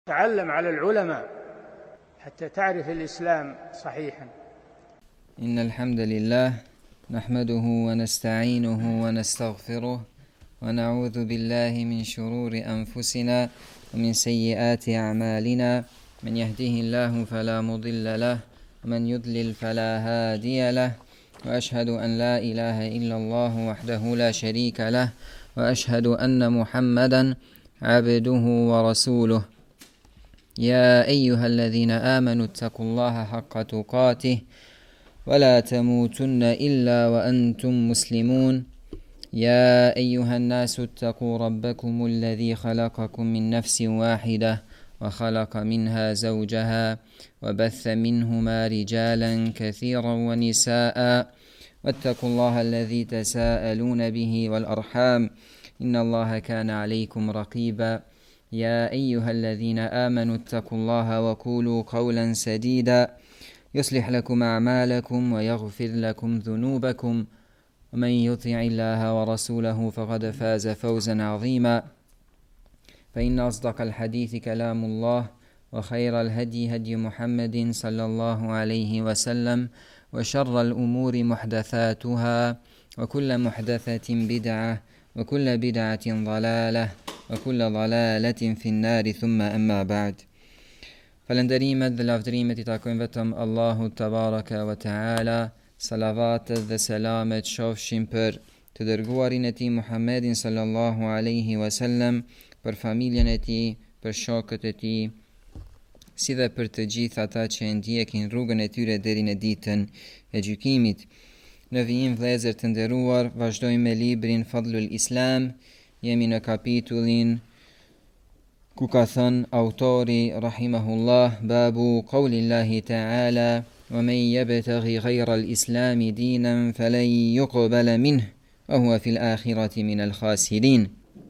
تعلم على العلماء حتى تعرف الإسلام صحيحا. إن الحمد لله نحمده ونستعينه ونستغفره ونعوذ بالله من شرور أنفسنا ومن سيئات أعمالنا. من يهده الله فلا مضل له ومن يضلل فلا هادي له، وأشهد أن لا إله إلا الله وحده لا شريك له، وأشهد أن محمدا عبده ورسوله. يا أيها الذين آمنوا اتقوا الله حق تقاته ولا تموتن إلا وأنتم مسلمون. يا أيها الناس اتقوا ربكم الذي خلقكم من نفس واحدة وخلق منها زوجها وبث منهما رجالا كثيرا ونساء، واتقوا الله الذي تساءلون به والأرحام إن الله كان عليكم رقيبا. يا أيها الذين آمنوا اتقوا الله وقولوا قولا سديدا يصلح لكم أعمالكم ويغفر لكم ذنوبكم، ومن يطع الله ورسوله فقد فاز فوزا عظيما. فإن أصدق الحديث كلام الله، وخير الهدي هدي محمد صلى الله عليه وسلم، وشر الأمور محدثاتها، وكل محدثة بدعة، وكل بدعة ضلالة، وكل ضلالة في النار. ثم أما بعد. Falënderimet dhe lavdërimet i takojnë vetëm Allahut Tabaraka wa Taala. Salavatet dhe selamet shofshin për të dërguarin e tij Muhammedin sallallahu alaihi wasallam, për familjen e tij, për shokët e tij, si dhe për të gjithë ata që e ndjekin rrugën e tyre deri në ditën e gjykimit. Në vijim vëllezër të nderuar, vazhdojmë me librin Fadlul Islam. Jemi në kapitullin ku ka thënë autori rahimahullah, babu qawlillahi ta'ala wa man yabtaghi ghayra al-islami dinan falan yuqbala minhu wa huwa fil akhirati min al-khasirin.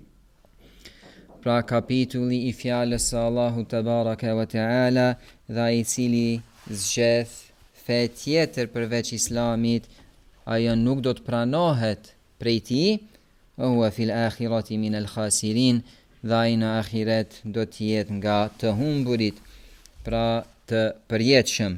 Pra kapitulli i fjalës së Allahut Tabaraka wa Ta'ala, dhe ai i cili zgjedh fe tjetër përveç islamit, ajo nuk do të pranohet prej tij, wa huwa fil akhirati min al-khasirin, dhe ai në ahiret do të jetë nga të humburit, pra të përjetshëm.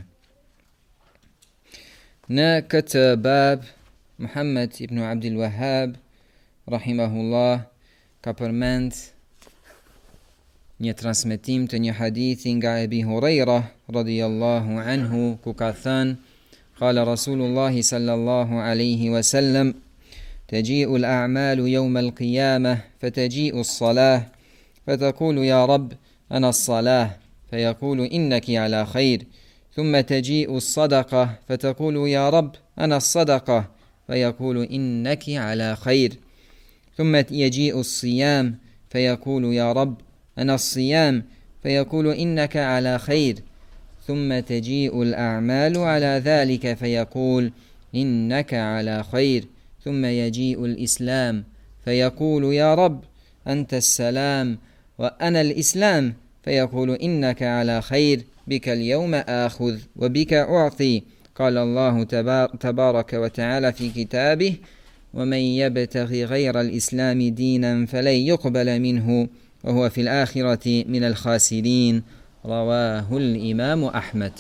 Në këtë bab, Muhammed ibn Abdul Wahhab rahimahullah ka përmend një transmetim të një hadithi nga Ebi Hurajra radhiyallahu anhu, ku ka thënë: qala Rasulullah sallallahu alaihi wasallam, تجيء الأعمال يوم القيامة فتجيء الصلاة فتقول يا رب أنا الصلاة فيقول إنك على خير، ثم تجيء الصدقة فتقول يا رب أنا الصدقة فيقول إنك على خير، ثم يجيء الصيام فيقول يا رب أنا الصيام فيقول إنك على خير، ثم تجيء الأعمال على ذلك فيقول إنك على خير، ثم يجيء الإسلام فيقول يا رب أنت السلام وأنا الإسلام فيقول إنك على خير، بك اليوم آخذ وبك أعطي. قال الله تبارك وتعالى في كتابه ومن يبتغي غير الإسلام دينا فلن يقبل منه وهو في الآخرة من الخاسرين. رواه الإمام أحمد.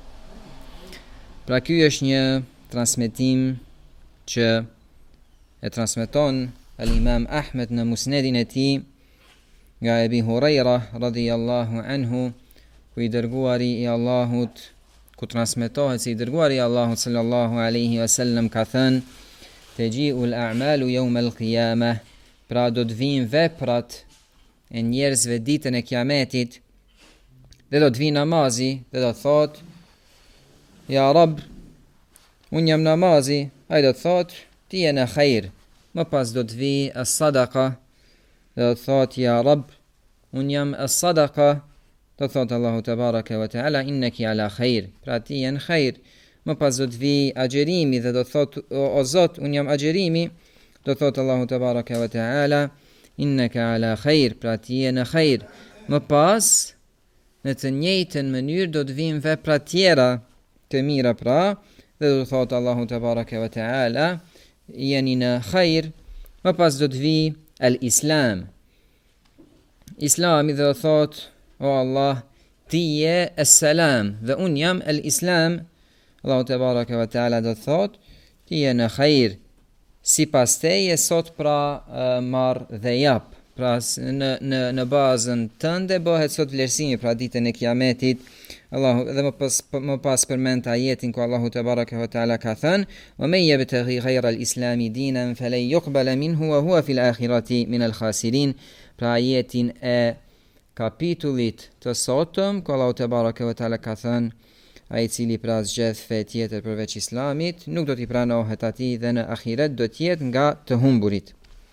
Pra ky është një transmetim që e transmeton al-Imam Ahmed në musnedin e tij nga Ebi Hurajra radhiyallahu anhu, ku i dërguari i Allahut, ku transmetohet se i dërguari i Allahut sallallahu alaihi wasallam ka thënë: taji'u al-a'malu yawm al-qiyamah, pra do të vinë veprat e njerëzve ditën e kiametit, dhe do të vinë namazi dhe do të thotë: ja Rab, unë jam namazi. Ai do të thotë: ti je në khejr. Më pas do të vi as-sadaqa, dhe do të thotë: ja Rab, unë jam as-sadaqa. Do të thotë Allahu Tabaraka wa Ta'ala: innaki ala khejr, pra ti je në khejr. Më pas do të vi agjerimi, dhe do të thotë: o Zot, unë jam agjerimi. Do të thotë Allahu Tabaraka wa Ta'ala: innaka ala khejr, pra ti je në khejr. Më pas, në të njëjtën mënyrë do të vinë vepra tjera të mira, pra, dhe do të thotë Allahu Tabaraka wa Ta'ala: jeni në khajr. Më pas do të vi al-Islam. Islami dhe do thot O Allah, ti je es-salam dhe unë jam el-islam. Allahu te baraka wa taala do thot, ti je në khajr, sipas teje sot pra marr dhe jap. Pra në bazën tënde bëhet sot vlerësimi pra ditën e Kiametit. Allahu dhe më pas përmend ajetin ku Allahu te baraka wa taala ka thënë: "Wa man yabtaghi ghayra al-islami dinan falan yuqbala minhu wa huwa fil akhirati min al-khasirin." Pra ajetin e kapitullit të sotëm ku Allahu te baraka wa taala ka thënë: ai i cili pra zgjedh fe tjetër përveç islamit, nuk do t'i pranohet atij dhe në ahiret do t'jetë nga të humburit.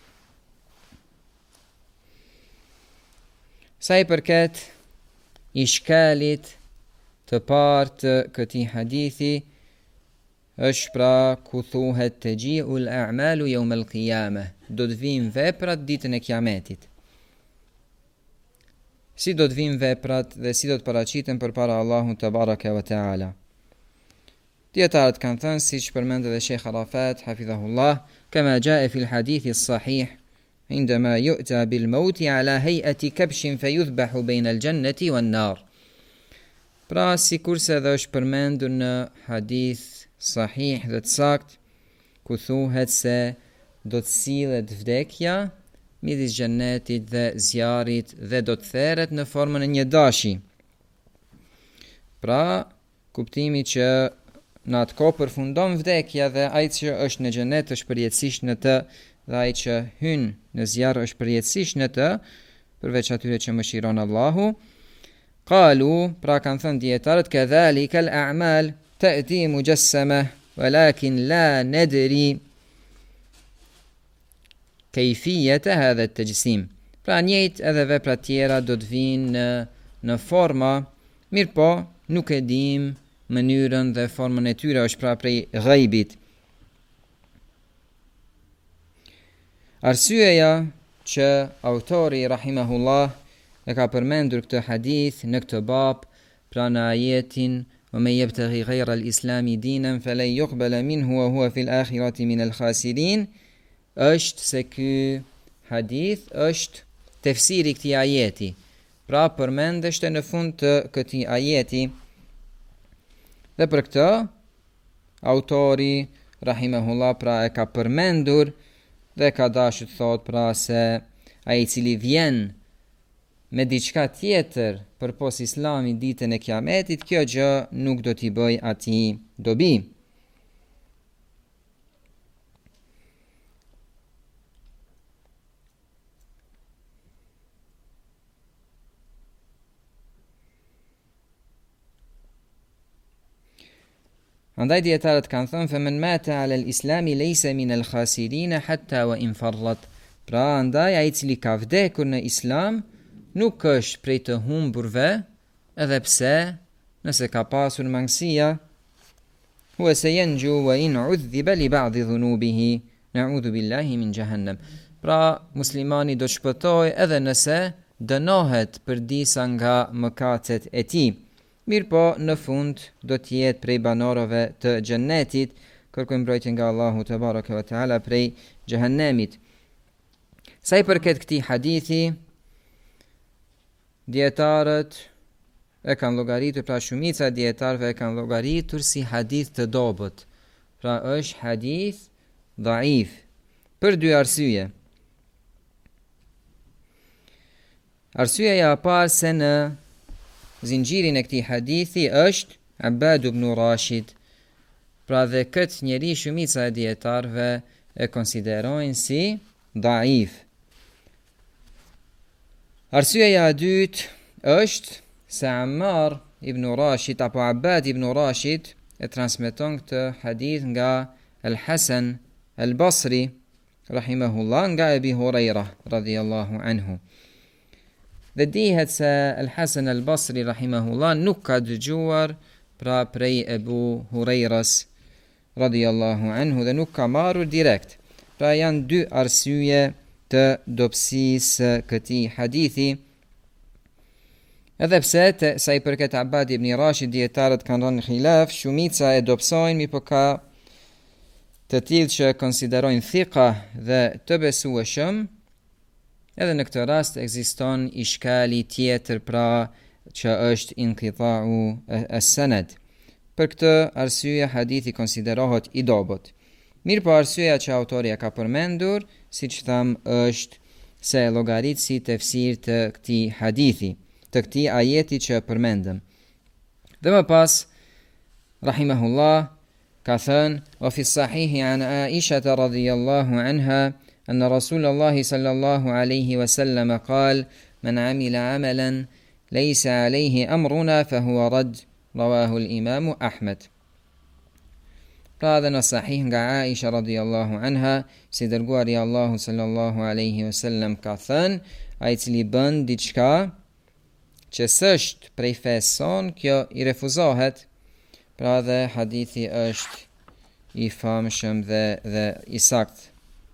Sa i përket ishkalit të parë të këtij hadithi, është pra ku thuhet taji'ul a'malu yawm al-qiyamah, do të vinë veprat ditën e Kiametit. Si do të vinë veprat dhe si do të paraqiten përpara Allahut te baraka wa taala. Dietarët kanë thënë, siç përmend edhe Sheikh Arafat hafidhahullah, kama jaa fi al-hadith as-sahih عندما يؤتى بالموت على هيئة كبش فيذبح بين الجنة والنار. Pra sikurse dhe është përmendur në hadith sahih dhe të sakt, ku thuhet se do të sillet vdekja midis xhennetit dhe zjarit dhe do të theret në formën e një dashi. Pra, kuptimi që në atë kohë përfundon vdekja dhe ai që është në xhenet është përjetësisht në të, dhe ai që hyn në zjarr është përjetësisht në të, përveç atyre që mëshiron Allahu. Qalu, pra kanë thënë dietarët, kadhalika al-a'mal ta'ti mujassama walakin la nadri kayfiyata hadha at-tajsim. Pra njëjtë edhe veprat tjera do të vinë në forma, mirë po nuk e dim mënyrën dhe formën e tyre, është pra prej ghaibit. Arsyeja që autori rahimahullah e ka përmendur këtë hadith në këtë bab, pra në ajetin "Wa man yabtaghi ghayra al-islami dinan falan yuqbala minhu wa huwa fil akhirati min al-khasirin", është se ky hadith është tefsiri i këtij ajeti. Pra përmendeshte në fund të këtij ajeti. Dhe për këtë autori rahimahullah pra e ka përmendur dhe ka dashur të thot pra se ai i cili vjen me diçka tjetër përpos islamit ditën e Kiametit, kjo gjë nuk do t'i bëj atij dobi. Andaj dietarët kanë thënë femen mata ala al-islami laysa min al-khasirin hatta wa in farrat. Pra andaj ai i cili ka vdekur në islam nuk është prej të humburve, edhe pse nëse ka pasur mangësia, huwa sayanju wa in udhiba li ba'd dhunubihi, na'udhu billahi min jahannam. Pra muslimani do të shpëtojë edhe nëse dënohet për disa nga mëkatet e tij. Mirë po, në fund do t'jetë prej banorëve të xhennetit, kërkojmë mbrojtje nga Allahu te baraka wa taala prej xhehenemit. Sa i përket këtij hadithi, dietarët e kanë llogaritur, pra shumica e dietarëve e kanë llogaritur si hadith të dobët. Pra është hadith dhaif për dy arsye. Arsyeja e parë se në zinxhirin e këtij hadithi është Abbad ibn Rashid. Pra dhe këtë njeri shumica e dietarëve e konsiderojnë si dhaif. Arsyeja e dytë është se Ammar ibn Rashid apo Abbad ibn Rashid e transmeton këtë hadith nga Al-Hasan Al-Basri rahimahullah nga Ebi Huraira radhiyallahu anhu. Dhe dihet se Al-Hasan Al-Basri rahimahullah nuk ka dëgjuar pra prej Ebu Hurairas radhiyallahu anhu dhe nuk ka marrur direkt. Pra janë dy arsye të dobësisë këtij hadithi. Edhe pse sa i përket Abbad ibn Rashid dietarët kanë rënë khilaf, shumica e dobësojnë, mi po ka të tillë që konsiderojnë thika dhe të besueshëm, Edhe në këtë rast ekziston ishkali tjetër, pra që është inqita'u as-sanad. Për këtë arsye hadithi konsiderohet i dobët. Mirë po arsyeja që autori ka përmendur, siç tham, është se llogarit si tefsir të këtij hadithi, të këtij ajeti që përmendëm. Dhe më pas, rahimahullah, ka thënë: "Wa fi sahihi an Aisha radhiyallahu anha anna Rasulullah sallallahu alaihi wasallam qala man amila amalan laysa alayhi amruna fa huwa rad." Rawahu al-Imam Ahmed. Pra dhe në sahih nga Aisha radhiyallahu anha, si dërguari Allahu sallallahu alaihi wasallam ka thënë: ai cili bën diçka që s'është prej fesë son, kjo i refuzohet. Pra dhe hadithi është i famshëm dhe i sakt.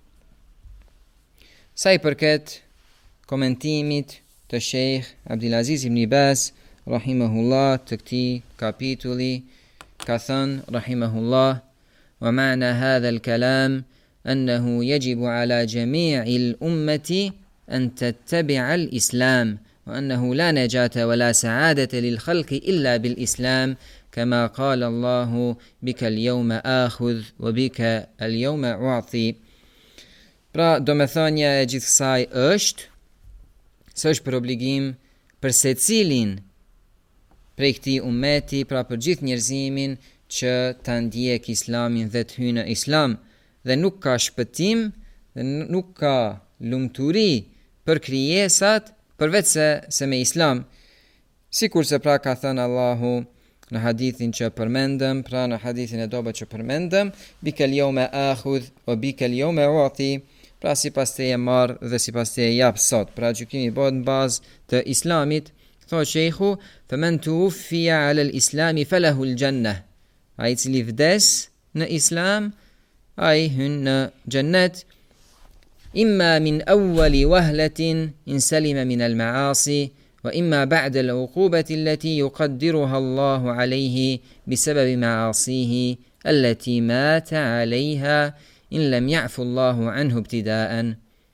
Sa i përket komentimit të Sheikh Abdulaziz ibn Baz rahimahullah të këtij kapitulli, ka thënë rahimahullah: wa ma'na hadha al-kalam annahu yajibu ala jami'i al-ummati an tattabi'a al-islam wa annahu la najata wa la sa'adata lil-khalqi illa bil-islam kama qala Allahu bika al-yawma akhudh wa bika al-yawma u'ti. Pra domethënia e gjithë kësaj është se është për obligim për secilin prej këtij ummeti, pra për gjithë njerëzimin, që ta ndjek islamin dhe të hyjë në islam, dhe nuk ka shpëtim dhe nuk ka lumturi për krijesat përveç se me islam. Sikur se pra ka thënë Allahu në hadithin që përmendëm, pra në hadithin e dobët që përmendëm: "Bikal yawma akhudh wa bikal yawma u'ti", pra sipas teje marr dhe sipas teje jap sot. Pra gjykimi bëhet në bazë të islamit. Thot Sheikhu: "Faman tuwfiya 'ala al-islami falahu al-jannah", ai cili vdes në islam, ai hyn në xhennet. "Imma min awwali wahlatin in salima min al-ma'asi wa imma ba'da al-'uqubati allati yuqaddiruha Allahu 'alayhi bisababi ma'asihi allati mata 'alayha in lam ya'fu Allahu 'anhu ibtida'an."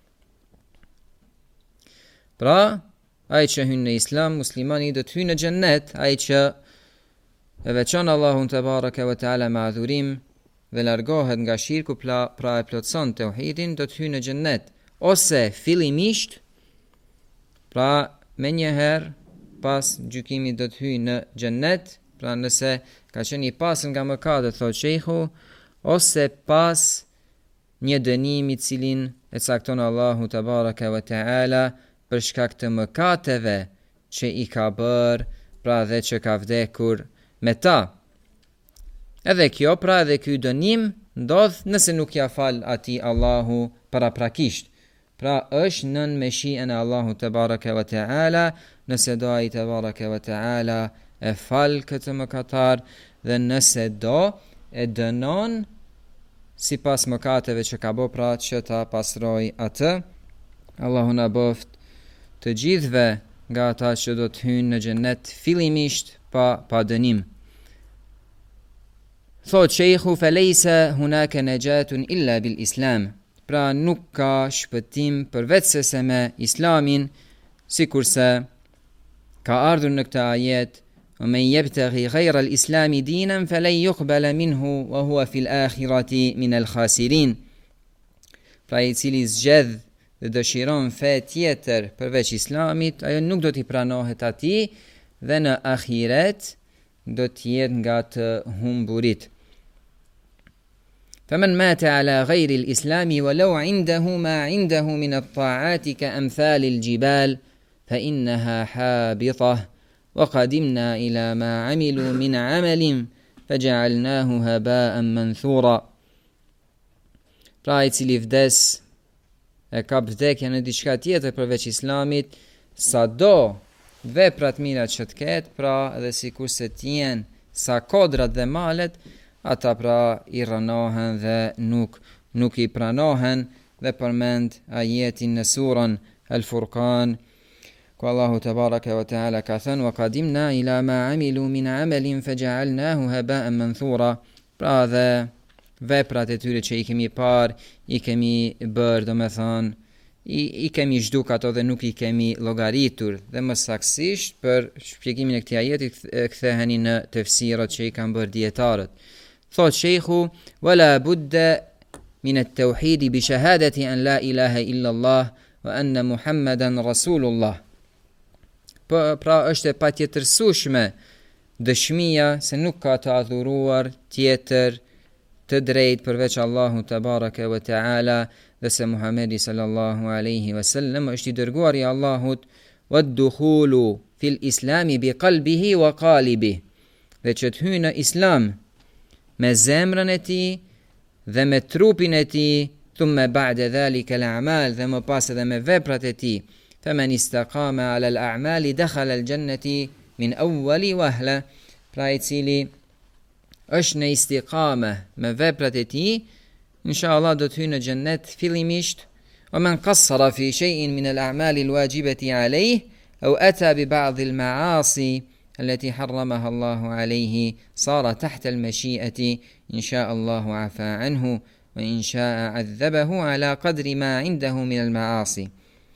Pra ai që hyn në islam, muslimani do të hyjë në xhennet, ai që e veçon Allahun te baraka ve taala me adhurim dhe largohet nga shirku, pra e plotson tauhidin, do të hyjë në xhennet. Ose fillimisht, pra me njëherë pas gjykimit do të hyjë në xhennet, pra nëse ka qenë i pasur nga mëkatet, thot Sheikhu, ose pas një dënimi cilin e cakton Allahu te baraka ve taala për shkak të mëkateve që i ka bërë, pra dhe që ka vdekur me ta. Edhe kjo, pra edhe ky dënim ndodh nëse nuk ja fal atij Allahu paraprakisht. Pra është nën meshiën e Allahu te baraka ve taala, nëse do ai te baraka ve taala e fal këtë mëkatar, dhe nëse do e dënon sipas mëkateve që ka bërë, pra që ta pastroj atë. Allahu na boft të gjithve nga ata që do të hyjnë në xhennet fillimisht pa dënim. Thot Sheikhu: "Falaysa hunaka najatun illa bil islam", pra nuk ka shpëtim përveç se me islamin, sikurse ka ardhur në këtë ajet: "Wa man yabtaghi ghayra al-islami dinan falan yuqbala minhu wa huwa fil akhirati min al-khasirin." Pra i cili zgjedh dhe dëshiron fe tjetër përveç islamit, ajo nuk do t'i pranohet atij dhe në ahiret do t'jetë nga të humburit. "Faman mata ala ghayri al-islami walau 'indahu ma 'indahu min at-ta'ati ka amthal al-jibal fa innaha habitah wa qadimna ila ma 'amilu min 'amalin faj'alnahu haba'an manthura." Pra i cili vdes e ka vdekja në diçka tjetër përveç islamit, sa do veprat mira që të ketë, pra edhe sikur se t'jen sa kodrat dhe malet, ata pra i rënohen dhe nuk i pranohen. Dhe përmend ajetin në surën Al-Furqan, ku Allahu te baraka ve taala ka thënë: "Wa qadimna ila ma 'amilu min 'amalin faj'alnahu haba'an manthura." Pra dhe veprat e tyre që i kemi parë, i kemi bërë, do me thonë, i kemi zhduk ato dhe nuk i kemi llogaritur. Dhe më saktësisht për shpjegimin e këtij ajeti ktheheni në tefsirat që i kanë bërë dietarët. Thot shejhu wala budda min at-tauhid bi shahadati an la ilaha illa Allah wa anna Muhammadan rasulullah. Pra është e patjetërsueshme dëshmia se nuk ka të adhuruar tjetër të drejt përveç Allahu tabaraka wa taala dhe se Muhamedi sallallahu alaihi wasallam është i dërguari i Allahut, wa ad-dukhulu fil islami bi qalbihi wa qalibihi, dhe që të hyjë në islam me zemrën e tij dhe me trupin e tij, thumma ba'da dhalika al-a'mal, dhe më pas edhe me veprat e tij. Faman istaqama ala al-a'mali dakhala al-jannati min awwali wahla, pra i cili është në istiqame me veprat e tij, inshallah do të hyjë në xhennet fillimisht. Wa man qassara fi shay'in min al-a'mali al-wajibati alayhi aw ata bi ba'd al-ma'asi التي حرمها الله عليه صار تحت المشيئة إن شاء الله عفى عنه وإن شاء عذبه على قدر ما عنده من المعاصي.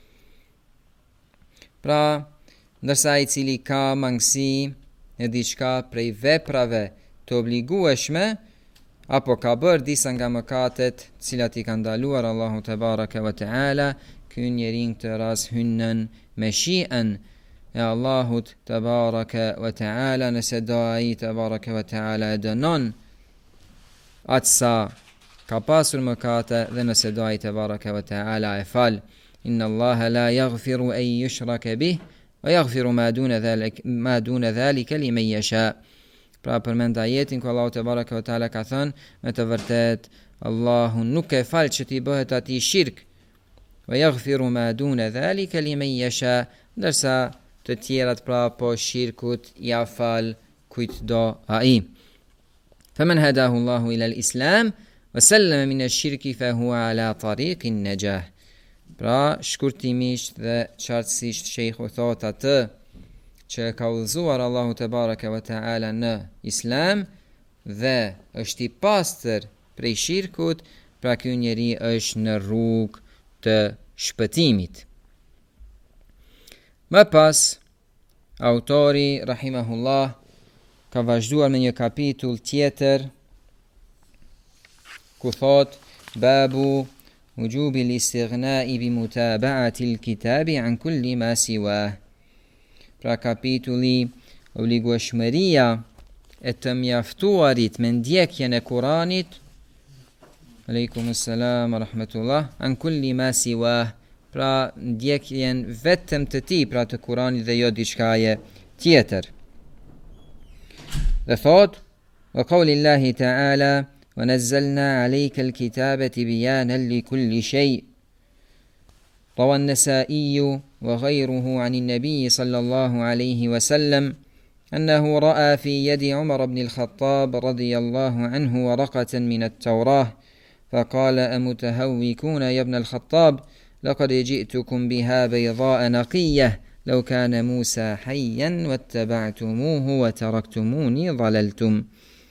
Pra, ndërsa i cili ka mangësi e diçka prej veprave të obligueshme, apo ka bërë disa nga mëkatet cilat i ka ndaluar Allahu te baraka wa taala, ky njeri në këtë rast hyn nën meshiën e Allahut te baraka wa taala, nëse do ai te baraka wa taala e dënon atësa ka pasur mëkate, dhe nëse do ai te baraka wa taala e fal. Inna Allaha la yaghfiru an yushraka bih wa yaghfiru ma duna dhalika liman yasha. Pra përmend ajetin ku Allahu te baraka wa taala ka thënë, me të vërtet Allahu nuk e fal që t'i bëhet atij shirk, wa yaghfiru ma duna dhalika liman yasha, ndërsa të tjerat pra po shirkut ja fal kujt do ai. Faman hadahu Allahu ila al-islam wa sallama min ash-shirki fa huwa ala tariqin najah. Pra shkurtimisht dhe qartësisht shejhu thot atë që ka udhëzuar Allahu te baraka wa taala në islam dhe është i pastër prej shirkut, pra ky njeri është në rrugë të shpëtimit. Më pas, autori rahimahullah ka vazhduar me një kapitull tjetër ku thot babu wujubi l-istighna'i bi mutaba'ati l-kitabi an kulli ma siwa. Pra kapitulli obligueshmëria e të mjaftuarit me ndjekjen e Kuranit, aleikum salam rahmatullah, an kulli ma siwa, pra ndjekjen vetëm të tij, pra të Kuranit dhe jo diçkaje tjetër. Dhe thot, wa qawlillahi ta'ala wa nazzalna alayka al-kitaba tibyanan li kulli shay. روى النسائي وغيره عن النبي صلى الله عليه وسلم أنه رأى في يد عمر بن الخطاب رضي الله عنه ورقة من التوراة فقال أمتهوكون يا ابن الخطاب لقد جئتكم بها بيضاء نقية لو كان موسى حيا واتبعتموه وتركتموني ضللتم.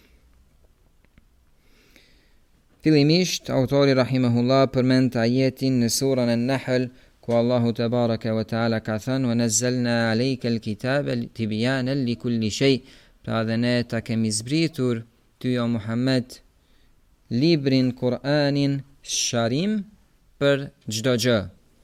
Fillimisht, autori rahimahullah përmend ajetin në surën An-Nahl ku Allahu te baraka wa taala ka thënë wa nazzalna alayka al-kitaba tibyanan li kulli shay, pra dhe ne ta kemi zbritur ty o Muhammed librin Kur'anin sharim për çdo gjë.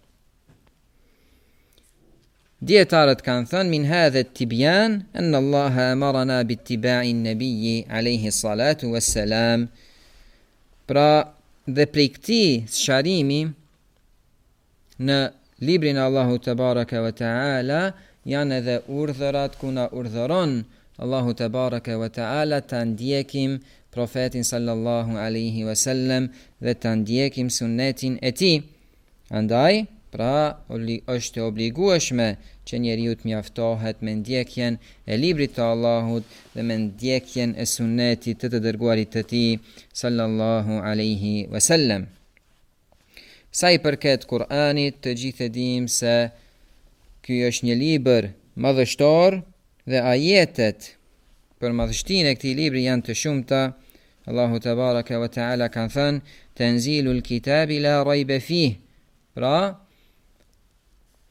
Dietarët kanë thënë min hadha at-tibyan anna Allaha amarna bi ittiba'i an-nabiy alayhi salatu wassalam. Pra dhe prej këtij sharimi në librin Allahu te baraka wa taala janë edhe urdhërat ku na urdhëron Allahu te baraka wa taala ta ndjekim profetin sallallahu alaihi wasallam dhe ta ndjekim sunnetin e tij. Andaj, pra është e obligueshme që njeriu të mjaftohet me ndjekjen e librit të Allahut dhe me ndjekjen e sunnetit të dërguarit të tij sallallahu alaihi wasallam. Sa i përket Kur'anit, të gjithë e dim se ky është një libër madhështor dhe ajetet për madhështinë e këtij libri janë të shumta. Allahu te baraka wa taala ka thënë tanzilul kitabi la rayba fih. Pra,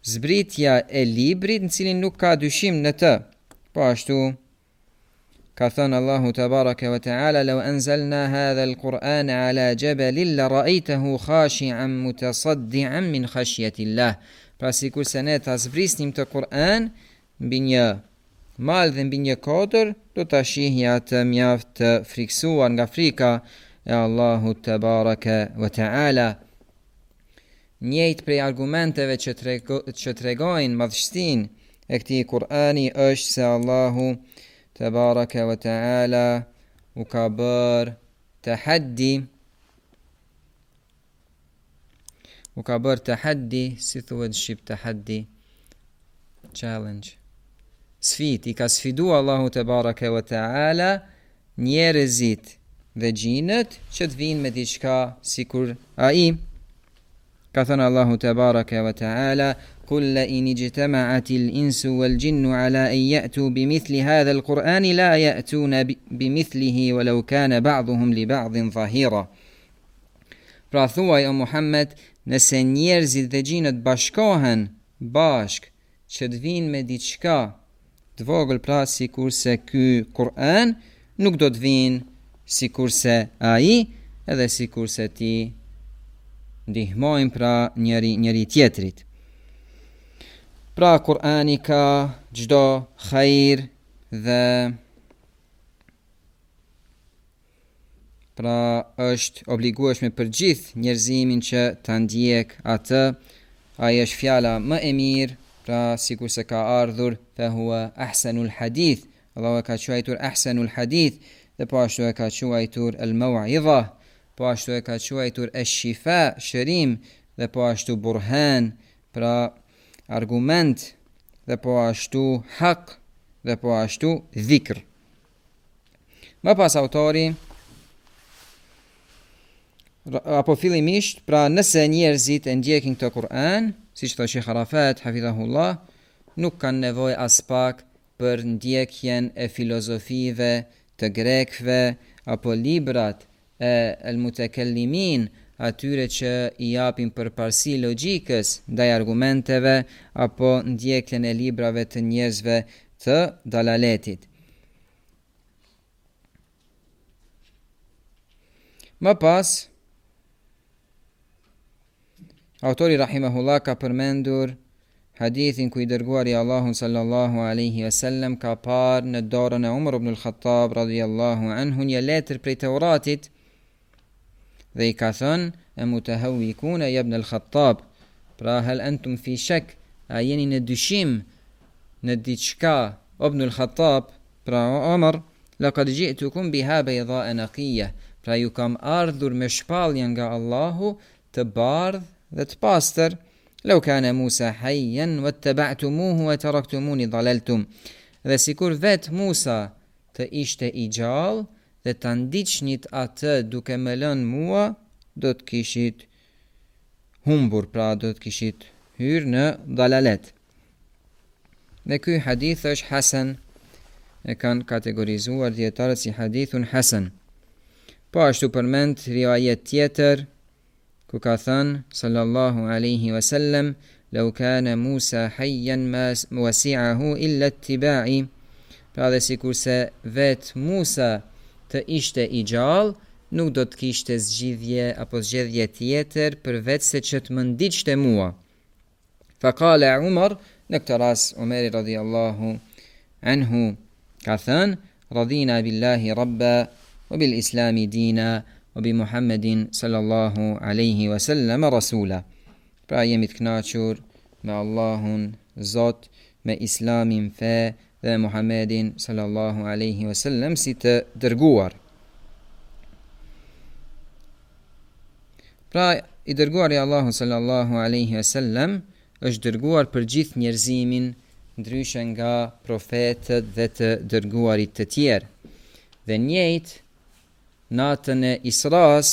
zbritja e librit në cilin nuk ka dyshim në të. Po ashtu ka thënë Allahu Tebaraka wa Taala: "Law anzalna hadha al-Qur'ana ala jabalin la ra'aytahu khashi'an mutasaddian min khashyati-llah." Pra sikur se ne ta zbrisnim të Kur'an mbi një mal dhe mbi një kodër, do ta shihja atë mjaft të friksuar nga frika e Allahut Tebaraka wa Taala. Njëjtë prej argumenteve që tregojnë madhështinë e këtij Kur'ani është se Allahu Tebaraka wa Taala u ka bërë tahaddi, si thuhet në shqip tahaddi, challenge, sfidë, i ka sfidu Allahu Tebaraka wa Taala njerëzit dhe gjinët që të vinë me diçka sikur ai. Ka thënë Allahu Tebaraka wa Taala: "Qul la in ijtama'atil insu wal jinnu ala an ya'tu bimithli hadha al-Qur'ani la ya'tuna bimithlihi walau kana ba'dhuhum li ba'dhin zahira." Pra thuaj o Muhammed, nëse njerëzit dhe gjinët bashkohen bashk që të vinë me diçka të vogël, pra sikurse ky Kur'an, nuk do të vinë sikurse ai, edhe sikurse ti ndihmojnë pra njëri tjetrit. Pra Kur'ani ka çdo khajr dhe pra është obligueshme për gjithë njerëzimin që ta ndjek atë. Ai është fjala më e mirë, pra sikur se ka ardhur fa huwa ahsanul hadith. Allahu e ka quajtur ahsanul hadith, dhe po ashtu e ka quajtur al-mau'idha, po ashtu e ka quajtur ash-shifa, shërim, dhe po ashtu burhan, pra argument, dhe po ashtu hak, dhe po ashtu dhikr. Më pas autori apo fillimisht, pra nëse njerëzit e ndjekin këtë Kur'an, siç thotë Sheikh Arafat hafidhahullah, nuk kanë nevojë as pak për ndjekjen e filozofive të grekëve apo librat e al-mutakallimin, atyre që i japin përparësi logjikës ndaj argumenteve, apo ndjekjen e librave të njerëzve të dalaletit. Më pas, autori rahimahullah ka përmendur hadithin ku i dërguari Allahun sallallahu alaihi wasallam ka parë në dorën e Umar ibn al-Khattab radhiyallahu anhu një letër prej Teuratit dhe i ka thënë: "E mutahawwikuna ya ibn al-Khattab", pra hal antum fi shak, a jeni në dyshim në diçka o ibn al-Khattab, pra o Umar, laqad ji'tukum biha bayda'a naqiyah, pra ju kam ardhur me shpallje nga Allahu të bardhë dhe të pastër. "Law kana Musa hayyan wattaba'tumuhu wa taraktumuni dalaltum", dhe sikur vet Musa të ishte i gjallë dhe ta ndiqnit atë duke më lënë mua, do të kishit humbur, pra do të kishit hyrë në dalalet. Dhe ky hadith është hasan, e kanë kategorizuar dietarët si hadithun hasan. Po ashtu përmend rivajet tjetër ku ka thënë sallallahu alaihi wasallam: "Law kana Musa hayyan ma wasi'ahu illa ittiba'i", pra dhe sikurse vet Musa të ishte i gjallë, nuk do të kishte zgjedhje tjetër përveç se që të më ndiqte mua. Faqala Umar, në këtë rast Umeri radhiyallahu anhu ka thënë: "Radina billahi rabba wa bil islami dina wa bi Muhammedin sallallahu alaihi wasallam rasula", pra jemi të kënaqur me Allahun Zot, me Islamin fe dhe Muhammedin sallallahu alaihi wasallam si të dërguar. Pra i dërguari Allahu sallallahu alaihi wasallam është dërguar për gjithë njerëzimin, ndryshe nga profetët dhe të dërguarit të tjerë. Dhe njëjtë natën e Isras,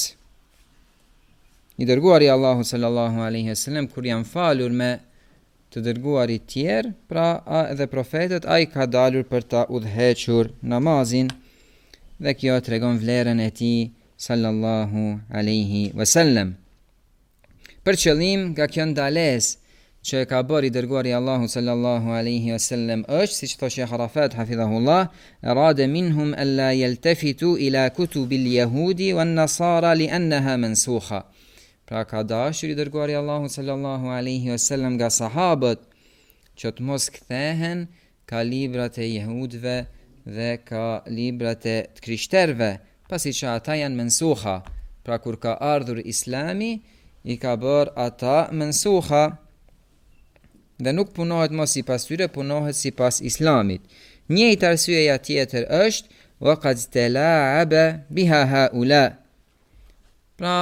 i dërguari Allahu sallallahu alaihi wasallam kur janë falur me të dërguarit tjerë, pra edhe profetët, ai ka dalur për ta udhëhequr namazin, dhe kjo tregon vlerën e tij sallallahu alaihi wasallam. Për qëllim nga kjo ndalesë që ka bërë i dërguari Allahu sallallahu alaihi wasallam është, siç thotë Sheikh Arafat hafidhahullah, arada minhum alla yaltafitu ila kutubil yahudi wan nasara li'annaha mansukha. Pra ka dashur i dërguari Allahu sallallahu alaihi wasallam nga sahabët që të mos kthehen ka librat e jehudëve dhe ka librat e të krishterëve, pasi që ata janë mansukha. Pra kur ka ardhur Islami, i ka bërë ata mansukha dhe nuk punohet mos sipas tyre, punohet sipas Islamit. Njëjtë arsyeja tjetër është waqad tala'aba biha haula. Pra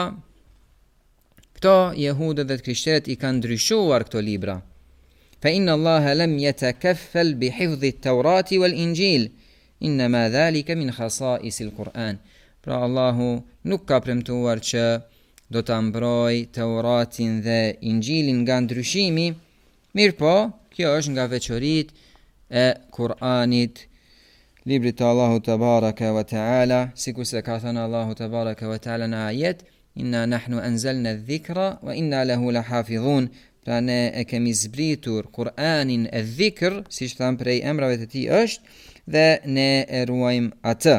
këto jehudët dhe të krishterët i kanë ndryshuar këto libra. Fa inna Allaha lam yatakaffal bi hifdhi at-Taurati wal Injil, inma dhalika min khasa'is al-Quran. Pra Allahu nuk ka premtuar që do ta mbroj Tauratin dhe Injilin nga ndryshimi, mirë po, kjo është nga veçoritë e Kur'anit, librit të Allahu Tabaraka wa Ta'ala, sikur se ka thënë Allahu Tabaraka wa Ta'ala në ajet, inna nahnu anzalna dhikra wa inna lahu lahafidhun. Pra ne e kemi zbritur Kur'anin e dhikr, si që thamë prej emrave të ti është, dhe ne e ruajmë atë.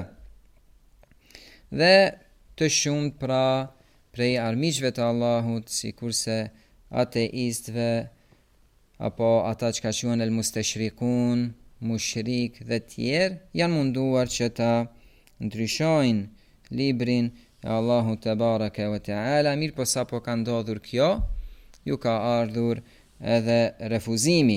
Dhe të shumët pra prej armiqve të Allahut, si kurse ateistëve, apo ata që ka quhen el mustashrikun, mushrik dhe tjerë, janë munduar që ta ndryshojnë librin e Allahu Tabaraka wa Ta'ala, mirë po sa po ka ndodhur kjo, ju ka ardhur edhe refuzimi.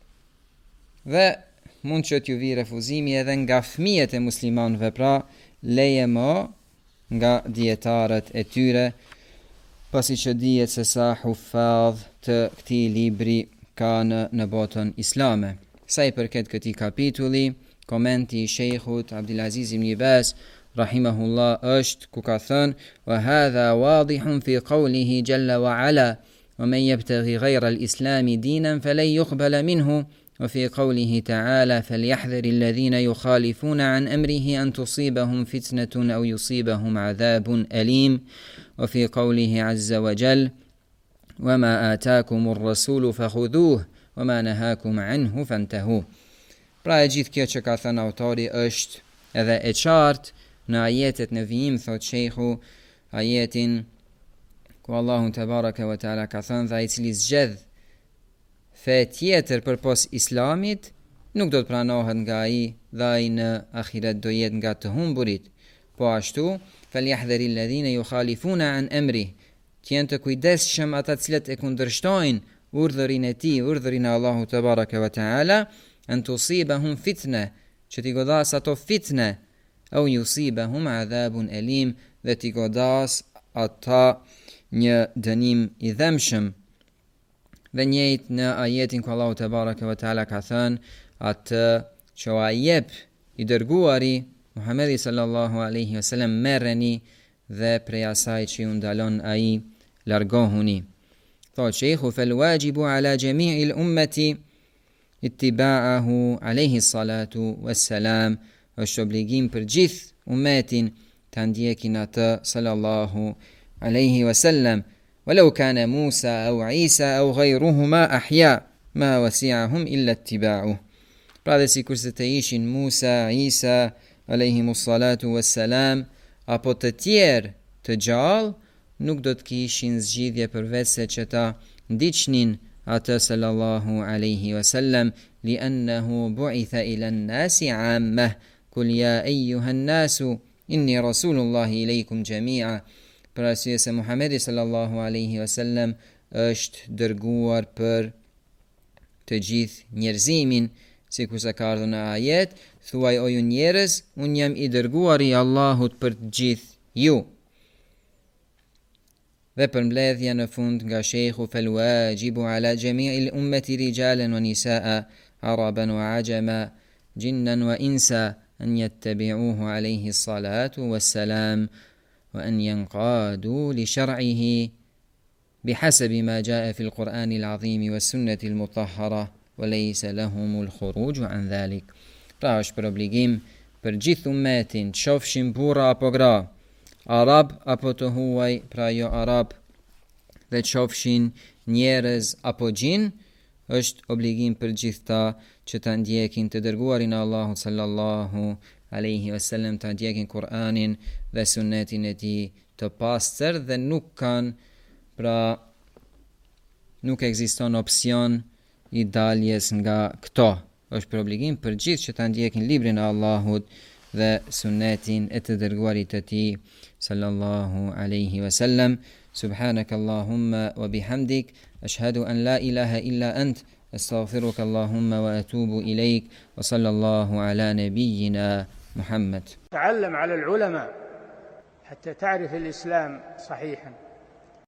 Dhe mund që t'ju vi refuzimi edhe nga fëmijët e muslimanëve, pra leje më nga dietarët e tyre, pasi që dihet se sa hufadh të këtij libri ka në botën islame. Sa i përket këtij kapitulli, komenti i Sheikhut Abdulaziz ibn Baz rahimahullah është ku ka thënë: "Wa hadha wadihun fi qawlihi jalla wa ala, wa man yabtaghi ghayra al-islam dinan falan yuqbala minhu." وفي قوله تعالى فليحذر الذين يخالفون عن أمره أن تصيبهم فتنة أو يصيبهم عذاب أليم وفي قوله عز وجل وما آتاكم الرسول فخذوه وما نهاكم عنه فانتهوا. Pra e gjithë kjo që ka thënë autori është edhe e qartë në ajetet në vijim, thot Sheikhu, ajetin ku Allahu Tabaraka wa Ta'ala ka thënë dhe ai cili zgjedh fe tjetër për pos islamit, nuk do të pranohet nga ai dhe ai në ahiret do jetë nga të humburit. Po ashtu, falyahdhari alladhina yukhalifuna an amri, t'jenë të kujdesshëm ata cilët e kundërshtojnë urdhërin e tij, urdhërin e Allahu Tabaraka wa Ta'ala, an tusibahum fitne, që t'i godas ato fitne, au yusibahum adhabun alim, dhe t'i godas ata një dënim i dhëmshëm. Dhe njëjtë në ajetin ku Allahu Tabaraka wa Ta'ala ka thënë atë që a jep i dërguari Muhammedi sallallahu alaihi wasallam merreni dhe prej asaj që ju ndalon ai largohuni. Thot Sheikhu fal wajibu ala jami'il ummati ittiba'ahu alaihi salatu wassalam, është obligim për gjithë ummetin të ndjekin atë sallallahu alaihi wasallam. ولو كان موسى أو عيسى أو غيرهما أحياء ما وسعهم إلا اتباعه. Pra dhe si kurse të ishin Musa, Isa, alaihimus salatu wassalam, apo të tjerë të gjallë, nuk do të kishin zgjidhje përveç se që ta ndiqnin atë sallallahu alaihi wasallam, li'annahu bu'itha ila an-nasi 'ammah, kul ya ayyuhan nasu inni rasulullahi ilaykum jami'a. Për arsye se Muhamedi sallallahu alaihi wasallam është dërguar për të gjithë njerëzimin, sikur sa ka ardhur në ajet, thuaj o ju njerëz, unë jam i dërguar i Allahut për të gjithë ju. Dhe përmbledhja në fund nga Sheikhu fal wajibu ala jami'il ummati rijalan wa nisaa, araban wa ajama, jinnan wa insa, an yattabi'uhu alayhi salatu wassalam, وأن ينقادوا لشرعه بحسب ما جاء في القرآن العظيم والسنة المطهرة وليس لهم الخروج عن ذلك. Pra është për obligim për gjithë ummetin, qofshin burra apo gra, arab apo të huaj, pra jo arab, dhe qofshin njerëz apo gjin, është obligim për gjithë ta që ta ndjekin të dërguarin e Allahut sallallahu alaihi wasallam, ta ndjekin Kur'anin dhe sunnetin e tij të pastër dhe nuk ekziston opsion i daljes nga këto. Është për obligim për gjithë që ta ndjekin librin e Allahut dhe sunnetin e të dërguarit të tij sallallahu alaihi wasallam. Subhanaka Allahumma wa bihamdik, ashhadu an la ilaha illa ant, astaghfiruka Allahumma wa atubu ilayk, wa sallallahu ala nabiyyina Muhammad. تعلم على العلماء حتى تعرف الإسلام صحيحا.